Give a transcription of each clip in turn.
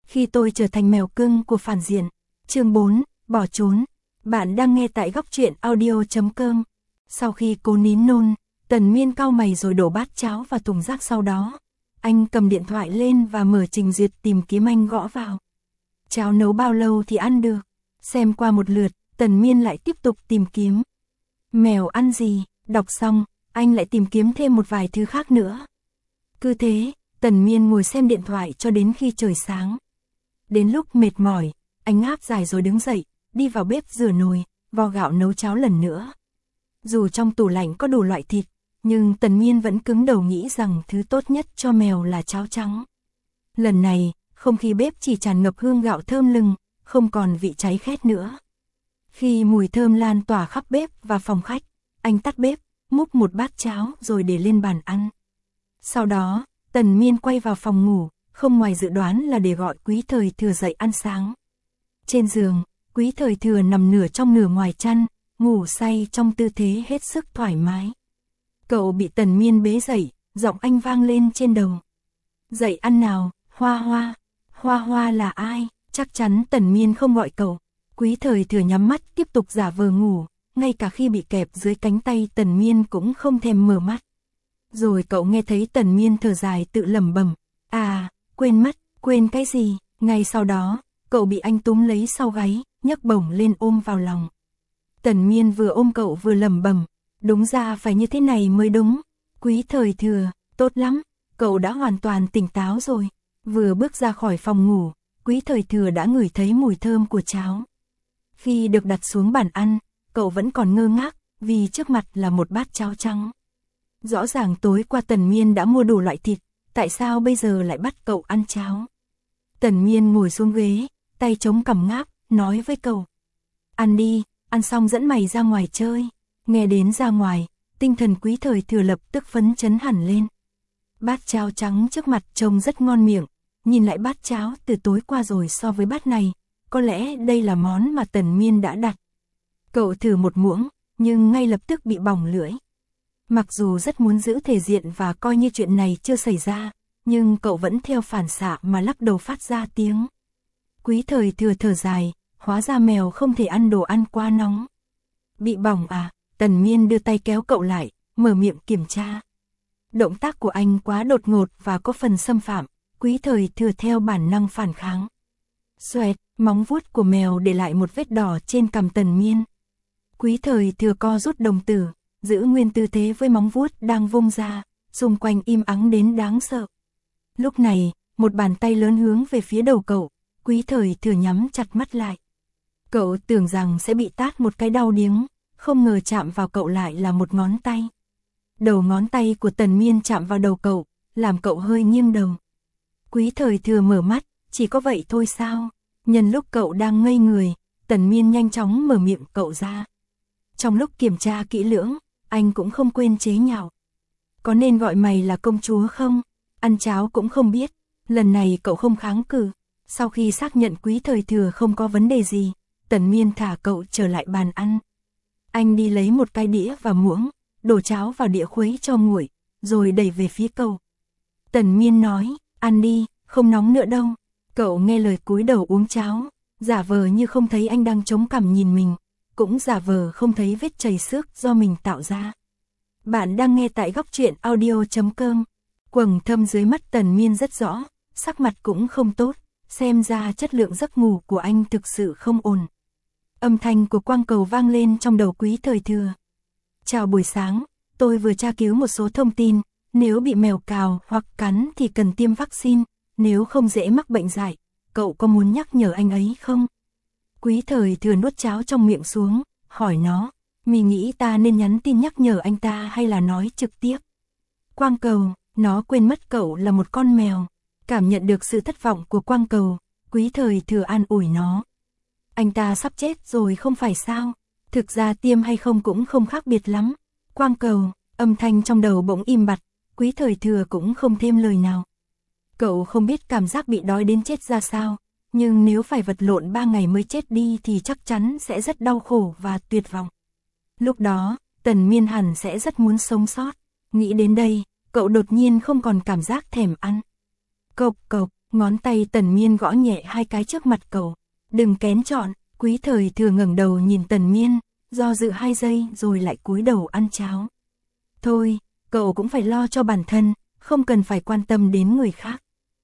Khi tôi trở thành mèo cưng của phản diện. Chương 4, bỏ trốn. Bạn đang nghe tại góc truyện audio.com. Sau khi cố nín nôn, Tần Miên cau mày rồi đổ bát cháo vào thùng rác sau đó. Anh cầm điện thoại lên và mở trình duyệt tìm kiếm anh gõ vào. Cháo nấu bao lâu thì ăn được? Xem qua một lượt, Tần Miên lại tiếp tục tìm kiếm. Mèo ăn gì? Đọc xong, anh lại tìm kiếm thêm một vài thứ khác nữa. Cứ thế, Tần Miên ngồi xem điện thoại cho đến khi trời sáng. Đến lúc mệt mỏi, anh ngáp dài rồi đứng dậy, đi vào bếp rửa nồi, vo gạo nấu cháo lần nữa. Dù trong tủ lạnh có đủ loại thịt, nhưng Tần Miên vẫn cứng đầu nghĩ rằng thứ tốt nhất cho mèo là cháo trắng. Lần này, không khí bếp chỉ tràn ngập hương gạo thơm lừng, không còn vị cháy khét nữa. Khi mùi thơm lan tỏa khắp bếp và phòng khách, anh tắt bếp, múc một bát cháo rồi để lên bàn ăn. Sau đó, Tần Miên quay vào phòng ngủ, không ngoài dự đoán là để gọi Quý Thời Thừa dậy ăn sáng. Trên giường, Quý Thời Thừa nằm nửa trong nửa ngoài chăn, ngủ say trong tư thế hết sức thoải mái. Cậu bị Tần Miên bế dậy, giọng anh vang lên trên đầu. Dậy ăn nào, Hoa Hoa. Hoa Hoa là ai? Chắc chắn Tần Miên không gọi cậu. Quý Thời Thừa nhắm mắt tiếp tục giả vờ ngủ, ngay cả khi bị kẹp dưới cánh tay Tần Miên cũng không thèm mở mắt. Rồi cậu nghe thấy Tần Miên thở dài tự lẩm bẩm. À, quên mất, quên cái gì? Ngay sau đó, cậu bị anh túm lấy sau gáy, nhấc bổng lên ôm vào lòng. Tần Miên vừa ôm cậu vừa lẩm bẩm. Đúng ra phải như thế này mới đúng. Quý Thời Thừa, tốt lắm, cậu đã hoàn toàn tỉnh táo rồi. Vừa bước ra khỏi phòng ngủ, Quý Thời Thừa đã ngửi thấy mùi thơm của cháo. Khi được đặt xuống bàn ăn, cậu vẫn còn ngơ ngác, vì trước mặt là một bát cháo trắng. Rõ ràng tối qua Tần Miên đã mua đủ loại thịt, tại sao bây giờ lại bắt cậu ăn cháo? Tần Miên ngồi xuống ghế, tay chống cằm ngáp, nói với cậu. Ăn đi, ăn xong dẫn mày ra ngoài chơi. Nghe đến ra ngoài, tinh thần Quý Thời Thừa lập tức phấn chấn hẳn lên. Bát cháo trắng trước mặt trông rất ngon miệng, nhìn lại bát cháo từ tối qua rồi so với bát này, có lẽ đây là món mà Tần Miên đã đặt. Cậu thử một muỗng, nhưng ngay lập tức bị bỏng lưỡi. Mặc dù rất muốn giữ thể diện và coi như chuyện này chưa xảy ra, nhưng cậu vẫn theo phản xạ mà lắc đầu phát ra tiếng. Quý Thời Thừa thở dài, hóa ra mèo không thể ăn đồ ăn quá nóng. Bị bỏng à? Tần Miên đưa tay kéo cậu lại, mở miệng kiểm tra. Động tác của anh quá đột ngột và có phần xâm phạm, Quý Thời Thừa theo bản năng phản kháng. Xoẹt, móng vuốt của mèo để lại một vết đỏ trên cằm Tần Miên. Quý Thời Thừa co rút đồng tử, giữ nguyên tư thế với móng vuốt đang vung ra, xung quanh im ắng đến đáng sợ. Lúc này, một bàn tay lớn hướng về phía đầu cậu, Quý Thời Thừa nhắm chặt mắt lại. Cậu tưởng rằng sẽ bị tát một cái đau điếng, không ngờ chạm vào cậu lại là một ngón tay. Đầu ngón tay của Tần Miên chạm vào đầu cậu, làm cậu hơi nghiêng đầu. Quý Thời Thừa mở mắt, chỉ có vậy thôi sao? Nhân lúc cậu đang ngây người, Tần Miên nhanh chóng mở miệng cậu ra. Trong lúc kiểm tra kỹ lưỡng, anh cũng không quên chế nhạo. Có nên gọi mày là công chúa không? Ăn cháo cũng không biết. Lần này cậu không kháng cự. Sau khi xác nhận Quý Thời Thừa không có vấn đề gì, Tần Miên thả cậu trở lại bàn ăn. Anh đi lấy một cái đĩa và muỗng, đổ cháo vào đĩa khuấy cho nguội, rồi đẩy về phía cậu. Tần Miên nói, ăn đi, không nóng nữa đâu. Cậu nghe lời cúi đầu uống cháo, giả vờ như không thấy anh đang chống cằm nhìn mình, cũng giả vờ không thấy vết chảy xước do mình tạo ra. Bạn đang nghe tại góc truyện audio.com. Quầng thâm dưới mắt Tần Miên rất rõ, sắc mặt cũng không tốt, xem ra chất lượng giấc ngủ của anh thực sự không ổn. Âm thanh của quang cầu vang lên trong đầu Quý Thời Thừa. Chào buổi sáng, tôi vừa tra cứu một số thông tin, nếu bị mèo cào hoặc cắn thì cần tiêm vaccine, nếu không dễ mắc bệnh dại, cậu có muốn nhắc nhở anh ấy không? Quý Thời Thừa nuốt cháo trong miệng xuống, hỏi nó, mày nghĩ ta nên nhắn tin nhắc nhở anh ta hay là nói trực tiếp? Quang cầu, nó quên mất cậu là một con mèo. Cảm nhận được sự thất vọng của quang cầu, Quý Thời Thừa an ủi nó. Anh ta sắp chết rồi không phải sao? Thực ra tiêm hay không cũng không khác biệt lắm. Quang cầu, âm thanh trong đầu bỗng im bặt, Quý Thời Thừa cũng không thêm lời nào. Cậu không biết cảm giác bị đói đến chết ra sao, nhưng nếu phải vật lộn 3 ngày mới chết đi thì chắc chắn sẽ rất đau khổ và tuyệt vọng. Lúc đó, Tần Miên hẳn sẽ rất muốn sống sót. Nghĩ đến đây, cậu đột nhiên không còn cảm giác thèm ăn. Cộc cộc, Ngón tay Tần Miên gõ nhẹ 2 cái trước mặt cậu. Đừng kén chọn. Quý Thời Thừa ngẩng đầu nhìn Tần Miên, do dự 2 giây rồi lại cúi đầu ăn cháo. Thôi, cậu cũng phải lo cho bản thân, không cần phải quan tâm đến người khác.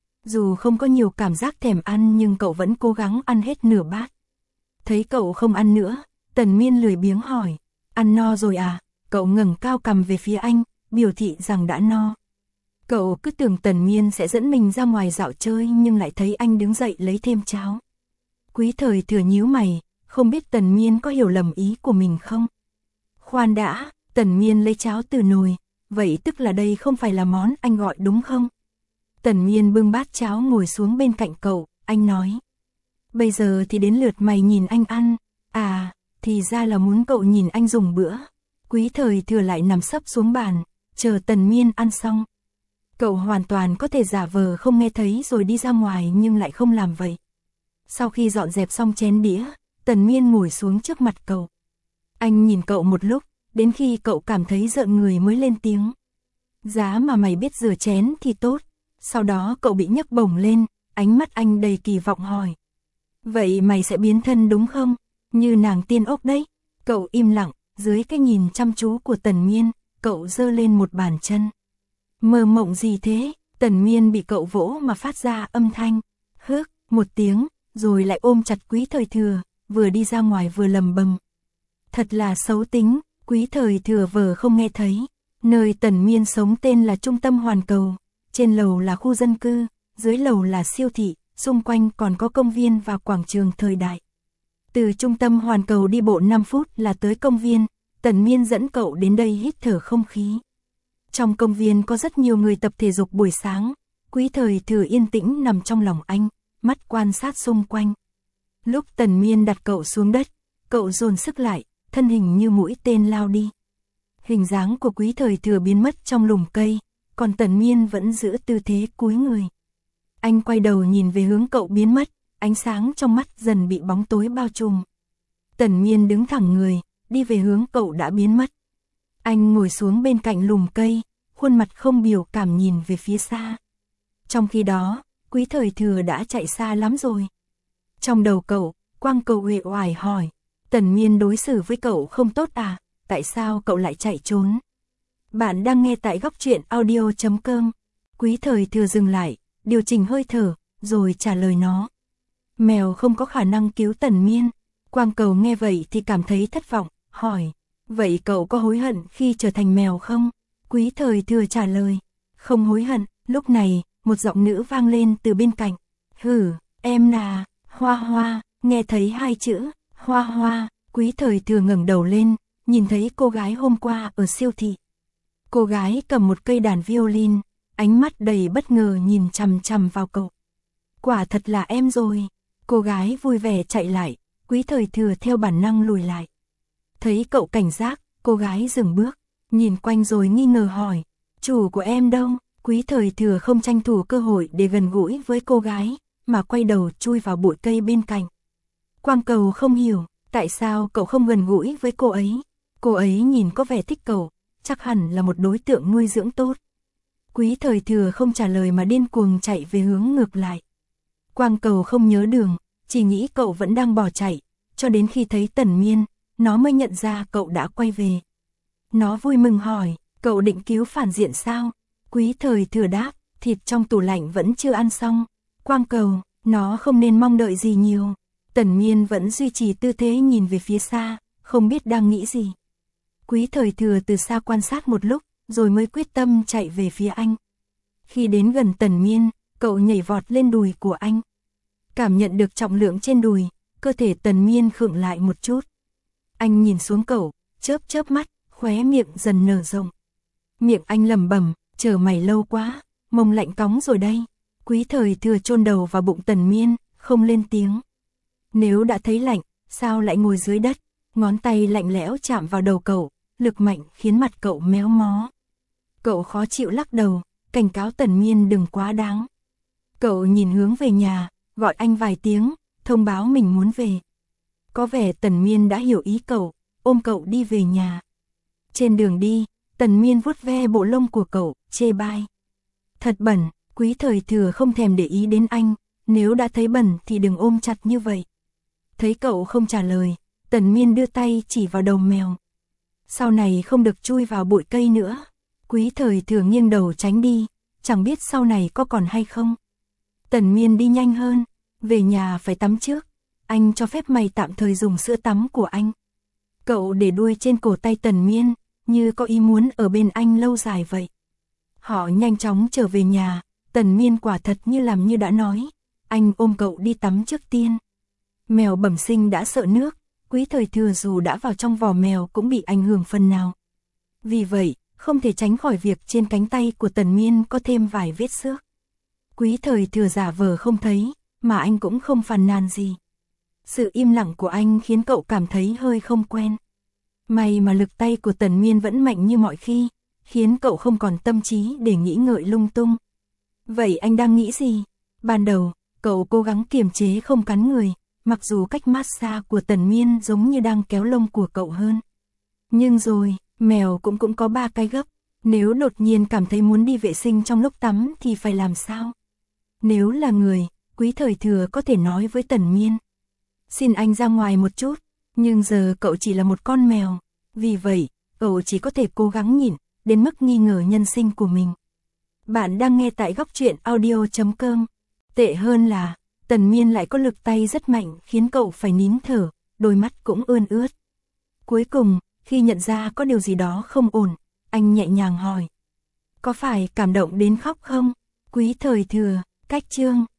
Dù không có nhiều cảm giác thèm ăn nhưng cậu vẫn cố gắng ăn hết nửa bát. Thấy cậu không ăn nữa, Tần Miên lười biếng hỏi, ăn no rồi à? Cậu ngẩng cao cằm về phía anh, biểu thị rằng đã no. Cậu cứ tưởng Tần Miên sẽ dẫn mình ra ngoài dạo chơi nhưng lại thấy anh đứng dậy lấy thêm cháo. Quý Thời Thừa nhíu mày, không biết Tần Miên có hiểu lầm ý của mình không? Khoan đã, Tần Miên lấy cháo từ nồi, vậy tức là đây không phải là món anh gọi đúng không? Tần Miên bưng bát cháo ngồi xuống bên cạnh cậu, anh nói. Bây giờ thì đến lượt mày nhìn anh ăn, à, thì ra là muốn cậu nhìn anh dùng bữa. Quý Thời Thừa lại nằm sấp xuống bàn, chờ Tần Miên ăn xong. Cậu hoàn toàn có thể giả vờ không nghe thấy rồi đi ra ngoài nhưng lại không làm vậy. Sau khi dọn dẹp xong chén đĩa, Tần Miên ngồi xuống trước mặt cậu. Anh nhìn cậu một lúc, đến khi cậu cảm thấy rợn người mới lên tiếng. Giá mà mày biết rửa chén thì tốt. Sau đó cậu bị nhấc bổng lên, ánh mắt anh đầy kỳ vọng hỏi. Vậy mày sẽ biến thân đúng không? Như nàng tiên ốc đấy. Cậu im lặng, dưới cái nhìn chăm chú của Tần Miên, cậu giơ lên một bàn chân. Mơ mộng gì thế? Tần Miên bị cậu vỗ mà phát ra âm thanh. Hước, một tiếng, rồi lại ôm chặt Quý Thời Thừa, vừa đi ra ngoài vừa lầm bầm. Thật là xấu tính, Quý Thời Thừa vờ không nghe thấy. Nơi Tần Miên sống tên là Trung tâm Hoàn Cầu. Trên lầu là khu dân cư, dưới lầu là siêu thị, xung quanh còn có công viên và quảng trường thời đại. Từ trung tâm Hoàn Cầu đi bộ 5 phút là tới công viên, Tần Miên dẫn cậu đến đây hít thở không khí. Trong công viên có rất nhiều người tập thể dục buổi sáng, Quý Thời Thừa yên tĩnh nằm trong lòng anh, mắt quan sát xung quanh. Lúc Tần Miên đặt cậu xuống đất, cậu dồn sức lại, thân hình như mũi tên lao đi. Hình dáng của Quý Thời Thừa biến mất trong lùm cây, còn Tần Miên vẫn giữ tư thế cúi người. Anh quay đầu nhìn về hướng cậu biến mất, ánh sáng trong mắt dần bị bóng tối bao trùm. Tần Miên đứng thẳng người, đi về hướng cậu đã biến mất. Anh ngồi xuống bên cạnh lùm cây, khuôn mặt không biểu cảm nhìn về phía xa. Trong khi đó, Quý Thời Thừa đã chạy xa lắm rồi. Trong đầu cậu, quang cầu uể oải hỏi, Tần Miên đối xử với cậu không tốt à, tại sao cậu lại chạy trốn? Bạn đang nghe tại góc truyện audio.com. Quý Thời Thừa dừng lại, điều chỉnh hơi thở, rồi trả lời nó. Mèo không có khả năng cứu Tần Miên. Quang cầu nghe vậy thì cảm thấy thất vọng, hỏi, vậy cậu có hối hận khi trở thành mèo không? Quý Thời Thừa trả lời, không hối hận. Lúc này, một giọng nữ vang lên từ bên cạnh. Hử, em là, Hoa Hoa, nghe thấy 2 chữ, Hoa Hoa, Quý Thời Thừa ngẩng đầu lên, nhìn thấy cô gái hôm qua ở siêu thị. Cô gái cầm một cây đàn violin, ánh mắt đầy bất ngờ nhìn chằm chằm vào cậu. Quả thật là em rồi. Cô gái vui vẻ chạy lại, Quý Thời Thừa theo bản năng lùi lại. Thấy cậu cảnh giác, cô gái dừng bước, nhìn quanh rồi nghi ngờ hỏi, chủ của em đâu? Quý Thời Thừa không tranh thủ cơ hội để gần gũi với cô gái, mà quay đầu chui vào bụi cây bên cạnh. Quang cầu không hiểu, tại sao cậu không gần gũi với cô ấy? Cô ấy nhìn có vẻ thích cậu, chắc hẳn là một đối tượng nuôi dưỡng tốt. Quý Thời Thừa không trả lời mà điên cuồng chạy về hướng ngược lại. Quang cầu không nhớ đường, chỉ nghĩ cậu vẫn đang bỏ chạy, cho đến khi thấy Tần Miên, nó mới nhận ra cậu đã quay về. Nó vui mừng hỏi, cậu định cứu phản diện sao? Quý Thời Thừa đáp, thịt trong tủ lạnh vẫn chưa ăn xong. Quang cầu, nó không nên mong đợi gì nhiều. Tần Miên vẫn duy trì tư thế nhìn về phía xa, không biết đang nghĩ gì. Quý Thời Thừa từ xa quan sát một lúc, rồi mới quyết tâm chạy về phía anh. Khi đến gần Tần Miên, cậu nhảy vọt lên đùi của anh. Cảm nhận được trọng lượng trên đùi, cơ thể Tần Miên khựng lại một chút. Anh nhìn xuống cậu, chớp chớp mắt, khóe miệng dần nở rộng. Miệng anh lẩm bẩm, chờ mày lâu quá, mông lạnh cóng rồi đây. Quý Thời Thừa chôn đầu vào bụng Tần Miên, không lên tiếng. Nếu đã thấy lạnh, sao lại ngồi dưới đất? Ngón tay lạnh lẽo chạm vào đầu cậu, lực mạnh khiến mặt cậu méo mó. Cậu khó chịu lắc đầu, cảnh cáo Tần Miên đừng quá đáng. Cậu nhìn hướng về nhà, gọi anh vài tiếng, thông báo mình muốn về. Có vẻ Tần Miên đã hiểu ý cậu, ôm cậu đi về nhà. Trên đường đi, Tần Miên vuốt ve bộ lông của cậu, chê bai. Thật bẩn, Quý Thời Thừa không thèm để ý đến anh, nếu đã thấy bẩn thì đừng ôm chặt như vậy. Thấy cậu không trả lời, Tần Miên đưa tay chỉ vào đầu mèo. Sau này không được chui vào bụi cây nữa. Quý Thời Thừa nghiêng đầu tránh đi, chẳng biết sau này có còn hay không. Tần Miên đi nhanh hơn, về nhà phải tắm trước. Anh cho phép mày tạm thời dùng sữa tắm của anh. Cậu để đuôi trên cổ tay Tần Miên, như có ý muốn ở bên anh lâu dài vậy. Họ nhanh chóng trở về nhà, Tần Miên quả thật như làm như đã nói. Anh ôm cậu đi tắm trước tiên. Mèo bẩm sinh đã sợ nước, Quý Thời Thừa dù đã vào trong vò mèo cũng bị ảnh hưởng phần nào. Vì vậy, không thể tránh khỏi việc trên cánh tay của Tần Miên có thêm vài vết xước. Quý Thời Thừa giả vờ không thấy, mà anh cũng không phàn nàn gì. Sự im lặng của anh khiến cậu cảm thấy hơi không quen. May mà lực tay của Tần Miên vẫn mạnh như mọi khi, khiến cậu không còn tâm trí để nghĩ ngợi lung tung. Vậy anh đang nghĩ gì? Ban đầu, cậu cố gắng kiềm chế không cắn người, mặc dù cách massage của Tần Miên giống như đang kéo lông của cậu hơn. Nhưng rồi, mèo cũng có 3 cái gấp, nếu đột nhiên cảm thấy muốn đi vệ sinh trong lúc tắm thì phải làm sao? Nếu là người, Quý Thời Thừa có thể nói với Tần Miên. Xin anh ra ngoài một chút, nhưng giờ cậu chỉ là một con mèo, vì vậy, cậu chỉ có thể cố gắng nhịn, đến mức nghi ngờ nhân sinh của mình. Bạn đang nghe tại góc truyện audio.com. Tệ hơn là, Tần Miên lại có lực tay rất mạnh khiến cậu phải nín thở, đôi mắt cũng ươn ướt. Cuối cùng, khi nhận ra có điều gì đó không ổn, anh nhẹ nhàng hỏi. Có phải cảm động đến khóc không? Quý Thời Thừa, cách chương.